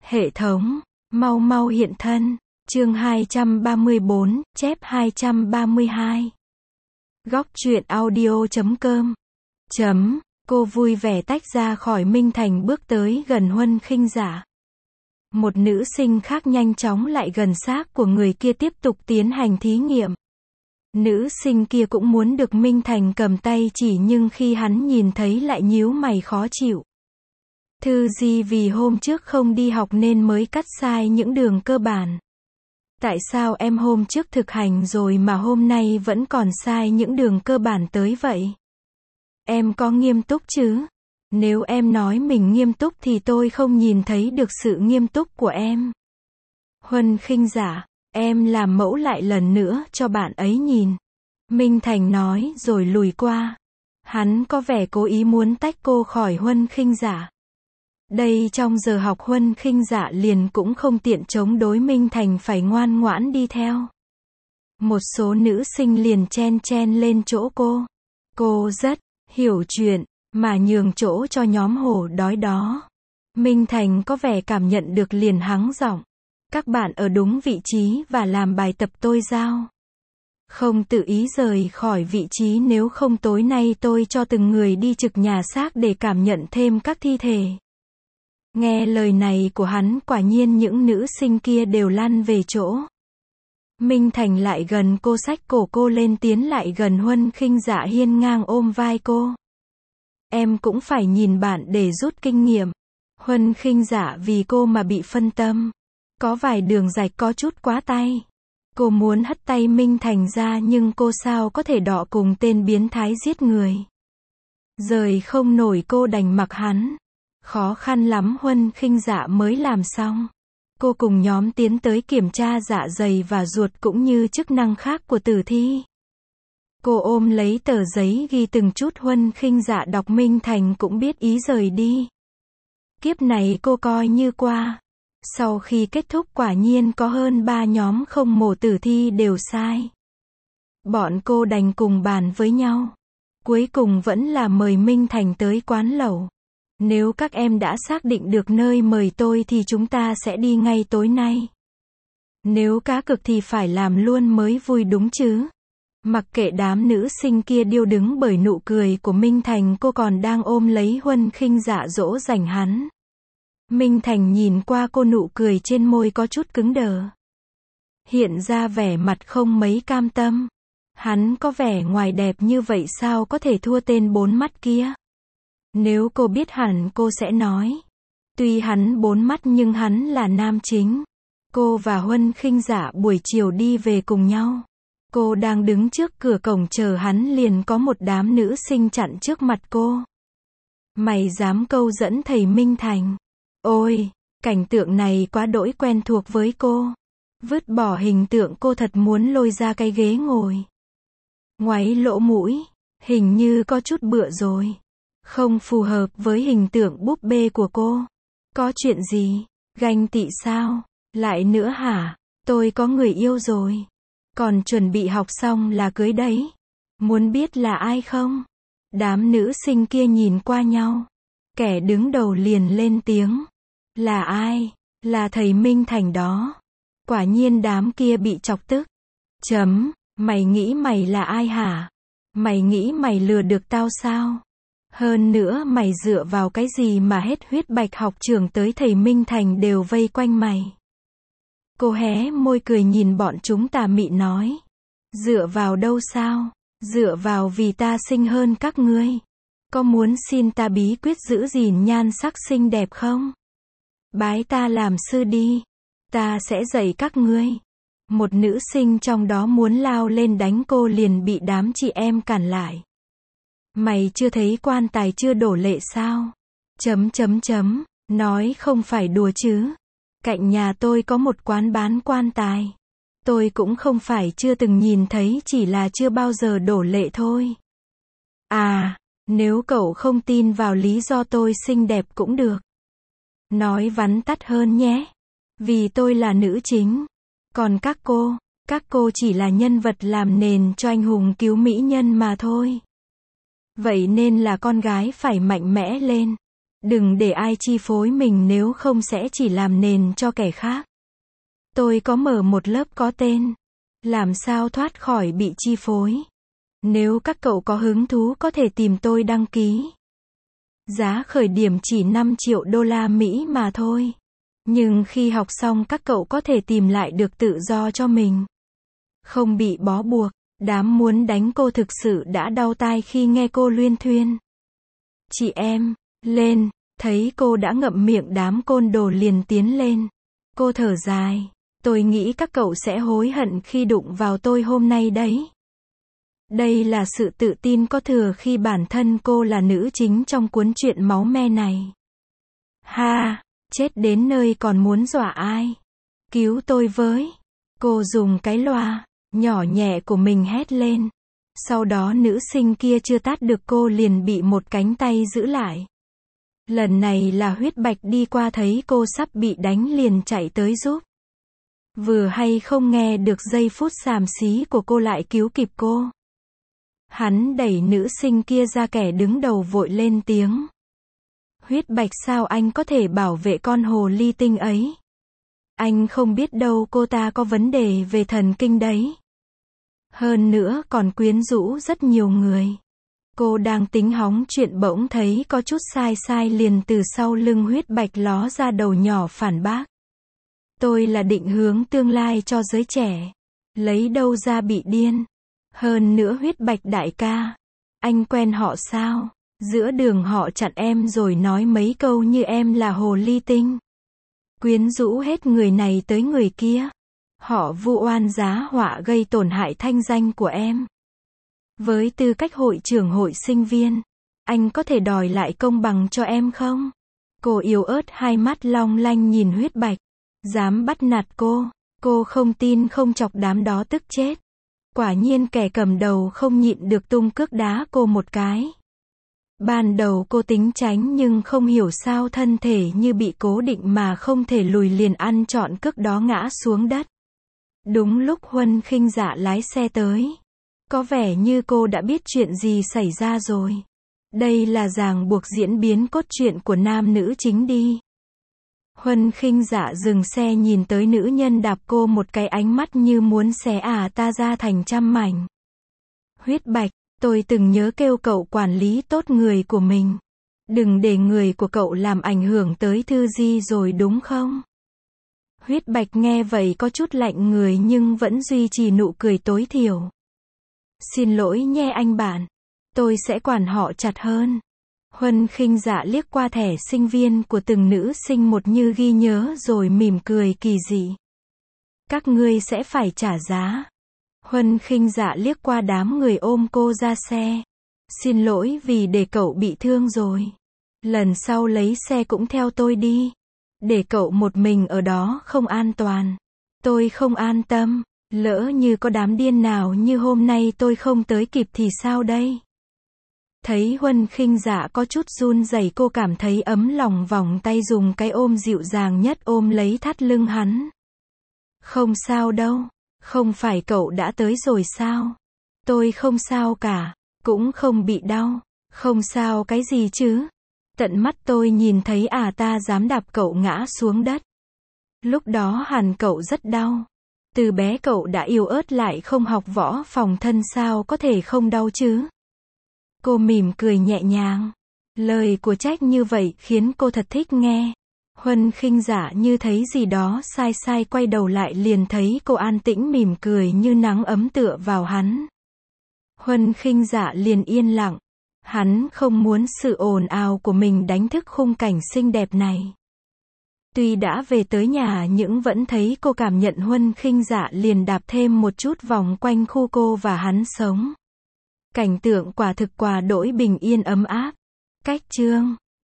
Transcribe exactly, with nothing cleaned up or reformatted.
Hệ thống, mau mau hiện thân. Chương hai trăm ba mươi bốn, chép hai trăm ba mươi hai. Góc truyện audio chấm com. Chấm, cô vui vẻ tách ra khỏi Minh Thành bước tới gần Huân Khinh Dạ. Một nữ sinh khác nhanh chóng lại gần xác của người kia tiếp tục tiến hành thí nghiệm. Nữ sinh kia cũng muốn được Minh Thành cầm tay chỉ nhưng khi hắn nhìn thấy lại nhíu mày khó chịu. Thư Di vì hôm trước không đi học nên mới cắt sai những đường cơ bản. Tại sao em hôm trước thực hành rồi mà hôm nay vẫn còn sai những đường cơ bản tới vậy? Em có nghiêm túc chứ? Nếu em nói mình nghiêm túc thì tôi không nhìn thấy được sự nghiêm túc của em. Huân Khinh Dạ, em làm mẫu lại lần nữa cho bạn ấy nhìn. Minh Thành nói rồi lùi qua. Hắn có vẻ cố ý muốn tách cô khỏi Huân Khinh Dạ. Đây trong giờ học Huân Khinh Dạ liền cũng không tiện chống đối Minh Thành phải ngoan ngoãn đi theo. Một số nữ sinh liền chen chen lên chỗ cô. Cô rất hiểu chuyện, mà nhường chỗ cho nhóm hổ đói đó. Minh Thành có vẻ cảm nhận được liền hắng giọng. Các bạn ở đúng vị trí và làm bài tập tôi giao. Không tự ý rời khỏi vị trí nếu không tối nay tôi cho từng người đi trực nhà xác để cảm nhận thêm các thi thể. Nghe lời này của hắn quả nhiên những nữ sinh kia đều lăn về chỗ. Minh Thành lại gần cô xách cổ cô lên tiến lại gần Huân Khinh Dạ hiên ngang ôm vai cô. Em cũng phải nhìn bạn để rút kinh nghiệm. Huân Khinh Dạ vì cô mà bị phân tâm. Có vài đường rạch có chút quá tay. Cô muốn hất tay Minh Thành ra nhưng cô sao có thể đọ cùng tên biến thái giết người. Rời không nổi cô đành mặc hắn. Khó khăn lắm Huân Khinh Dạ mới làm xong. Cô cùng nhóm tiến tới kiểm tra dạ dày và ruột cũng như chức năng khác của tử thi. Cô ôm lấy tờ giấy ghi từng chút Huân Khinh Dạ đọc Minh Thành cũng biết ý rời đi. Kiếp này cô coi như qua. Sau khi kết thúc quả nhiên có hơn ba nhóm không mổ tử thi đều sai. Bọn cô đành cùng bàn với nhau. Cuối cùng vẫn là mời Minh Thành tới quán lẩu. Nếu các em đã xác định được nơi mời tôi thì chúng ta sẽ đi ngay tối nay. Nếu cá cược thì phải làm luôn mới vui đúng chứ. Mặc kệ đám nữ sinh kia điêu đứng bởi nụ cười của Minh Thành, cô còn đang ôm lấy Huân Khinh Dạ dỗ dành hắn. Minh Thành nhìn qua cô, nụ cười trên môi có chút cứng đờ. Hiện ra vẻ mặt không mấy cam tâm. Hắn có vẻ ngoài đẹp như vậy sao có thể thua tên bốn mắt kia. Nếu cô biết hẳn cô sẽ nói. Tuy hắn bốn mắt nhưng hắn là nam chính. Cô và Huân Khinh Dạ buổi chiều đi về cùng nhau. Cô đang đứng trước cửa cổng chờ hắn liền có một đám nữ sinh chặn trước mặt cô. Mày dám câu dẫn thầy Minh Thành? Ôi, cảnh tượng này quá đỗi quen thuộc với cô. Vứt bỏ hình tượng cô thật muốn lôi ra cái ghế ngồi. Ngoáy lỗ mũi, hình như có chút bựa rồi. Không phù hợp với hình tượng búp bê của cô. Có chuyện gì? Ganh tị sao? Lại nữa hả? Tôi có người yêu rồi. Còn chuẩn bị học xong là cưới đấy. Muốn biết là ai không? Đám nữ sinh kia nhìn qua nhau. Kẻ đứng đầu liền lên tiếng. Là ai? Là thầy Minh Thành đó. Quả nhiên đám kia bị chọc tức. Chấm, mày nghĩ mày là ai hả? Mày nghĩ mày lừa được tao sao? Hơn nữa mày dựa vào cái gì mà hết huyết bạch học trường tới thầy Minh Thành đều vây quanh mày? Cô hé môi cười nhìn bọn chúng tà mị nói. Dựa vào đâu sao? Dựa vào vì ta xinh hơn các ngươi. Có muốn xin ta bí quyết giữ gìn nhan sắc xinh đẹp không? Bái ta làm sư đi. Ta sẽ dạy các ngươi. Một nữ sinh trong đó muốn lao lên đánh cô liền bị đám chị em cản lại. Mày chưa thấy quan tài chưa đổ lệ sao? Chấm chấm chấm, nói không phải đùa chứ. Cạnh nhà tôi có một quán bán quan tài. Tôi cũng không phải chưa từng nhìn thấy, chỉ là chưa bao giờ đổ lệ thôi. À, nếu cậu không tin vào lý do tôi xinh đẹp cũng được. Nói vắn tắt hơn nhé. Vì tôi là nữ chính. Còn các cô, các cô chỉ là nhân vật làm nền cho anh hùng cứu mỹ nhân mà thôi. Vậy nên là con gái phải mạnh mẽ lên. Đừng để ai chi phối mình, nếu không sẽ chỉ làm nền cho kẻ khác. Tôi có mở một lớp có tên Làm sao thoát khỏi bị chi phối. Nếu các cậu có hứng thú có thể tìm tôi đăng ký. Giá khởi điểm chỉ năm triệu đô la Mỹ mà thôi. Nhưng khi học xong các cậu có thể tìm lại được tự do cho mình. Không bị bó buộc. Đám muốn đánh cô thực sự đã đau tai khi nghe cô luyên thuyên. Chị em, lên, thấy cô đã ngậm miệng, đám côn đồ liền tiến lên. Cô thở dài. Tôi nghĩ các cậu sẽ hối hận khi đụng vào tôi hôm nay đấy. Đây là sự tự tin có thừa khi bản thân cô là nữ chính trong cuốn truyện máu me này. Ha, chết đến nơi còn muốn dọa ai? Cứu tôi với. Cô dùng cái loa nhỏ nhẹ của mình hét lên. Sau đó nữ sinh kia chưa tát được cô liền bị một cánh tay giữ lại. Lần này là Huyết Bạch đi qua thấy cô sắp bị đánh liền chạy tới giúp. Vừa hay không nghe được giây phút xàm xí của cô lại cứu kịp cô. Hắn đẩy nữ sinh kia ra, kẻ đứng đầu vội lên tiếng. Huyết Bạch, sao anh có thể bảo vệ con hồ ly tinh ấy? Anh không biết đâu, cô ta có vấn đề về thần kinh đấy. Hơn nữa còn quyến rũ rất nhiều người. Cô đang tính hóng chuyện bỗng thấy có chút sai sai liền từ sau lưng Huyết Bạch ló ra đầu nhỏ phản bác. Tôi là định hướng tương lai cho giới trẻ. Lấy đâu ra bị điên. Hơn nữa Huyết Bạch đại ca. Anh quen họ sao? Giữa đường họ chặn em rồi nói mấy câu như em là hồ ly tinh. Quyến rũ hết người này tới người kia. Họ vu oan giá họa gây tổn hại thanh danh của em. Với tư cách hội trưởng hội sinh viên, anh có thể đòi lại công bằng cho em không? Cô yếu ớt hai mắt long lanh nhìn Huyết Bạch. Dám bắt nạt cô. Cô không tin không chọc đám đó tức chết. Quả nhiên kẻ cầm đầu không nhịn được tung cước đá cô một cái. Ban đầu cô tính tránh nhưng không hiểu sao thân thể như bị cố định mà không thể lùi, liền ăn trọn cước đó ngã xuống đất. Đúng lúc Huân Khinh Dạ lái xe tới. Có vẻ như cô đã biết chuyện gì xảy ra rồi. Đây là ràng buộc diễn biến cốt truyện của nam nữ chính đi. Huân Khinh Dạ dừng xe nhìn tới nữ nhân đạp cô một cái, ánh mắt như muốn xé à ta ra thành trăm mảnh. Huyết Bạch, tôi từng nhớ kêu cậu quản lý tốt người của mình. Đừng để người của cậu làm ảnh hưởng tới Thư Di rồi đúng không? Huyết Bạch nghe vậy có chút lạnh người nhưng vẫn duy trì nụ cười tối thiểu. Xin lỗi nhé anh bạn. Tôi sẽ quản họ chặt hơn. Huân Khinh Dạ liếc qua thẻ sinh viên của từng nữ sinh một như ghi nhớ rồi mỉm cười kỳ dị. Các ngươi sẽ phải trả giá. Huân Khinh Dạ liếc qua đám người ôm cô ra xe. Xin lỗi vì để cậu bị thương rồi. Lần sau lấy xe cũng theo tôi đi. Để cậu một mình ở đó không an toàn. Tôi không an tâm. Lỡ như có đám điên nào như hôm nay tôi không tới kịp thì sao đây? Thấy Huân Khinh Dạ có chút run rẩy, cô cảm thấy ấm lòng, vòng tay dùng cái ôm dịu dàng nhất ôm lấy thắt lưng hắn. Không sao đâu. Không phải cậu đã tới rồi sao? Tôi không sao cả. Cũng không bị đau. Không sao cái gì chứ? Tận mắt tôi nhìn thấy à ta dám đạp cậu ngã xuống đất. Lúc đó hẳn cậu rất đau. Từ bé cậu đã yếu ớt lại không học võ phòng thân, sao có thể không đau chứ? Cô mỉm cười nhẹ nhàng. Lời của Trách như vậy khiến cô thật thích nghe. Huân Khinh Dạ như thấy gì đó sai sai, quay đầu lại liền thấy cô an tĩnh mỉm cười như nắng ấm tựa vào hắn. Huân Khinh Dạ liền yên lặng. Hắn không muốn sự ồn ào của mình đánh thức khung cảnh xinh đẹp này. Tuy đã về tới nhà nhưng vẫn thấy cô cảm nhận Huân Khinh Dạ liền đạp thêm một chút vòng quanh khu cô và hắn sống. Cảnh tượng quả thực quả đỗi bình yên ấm áp. Cách chương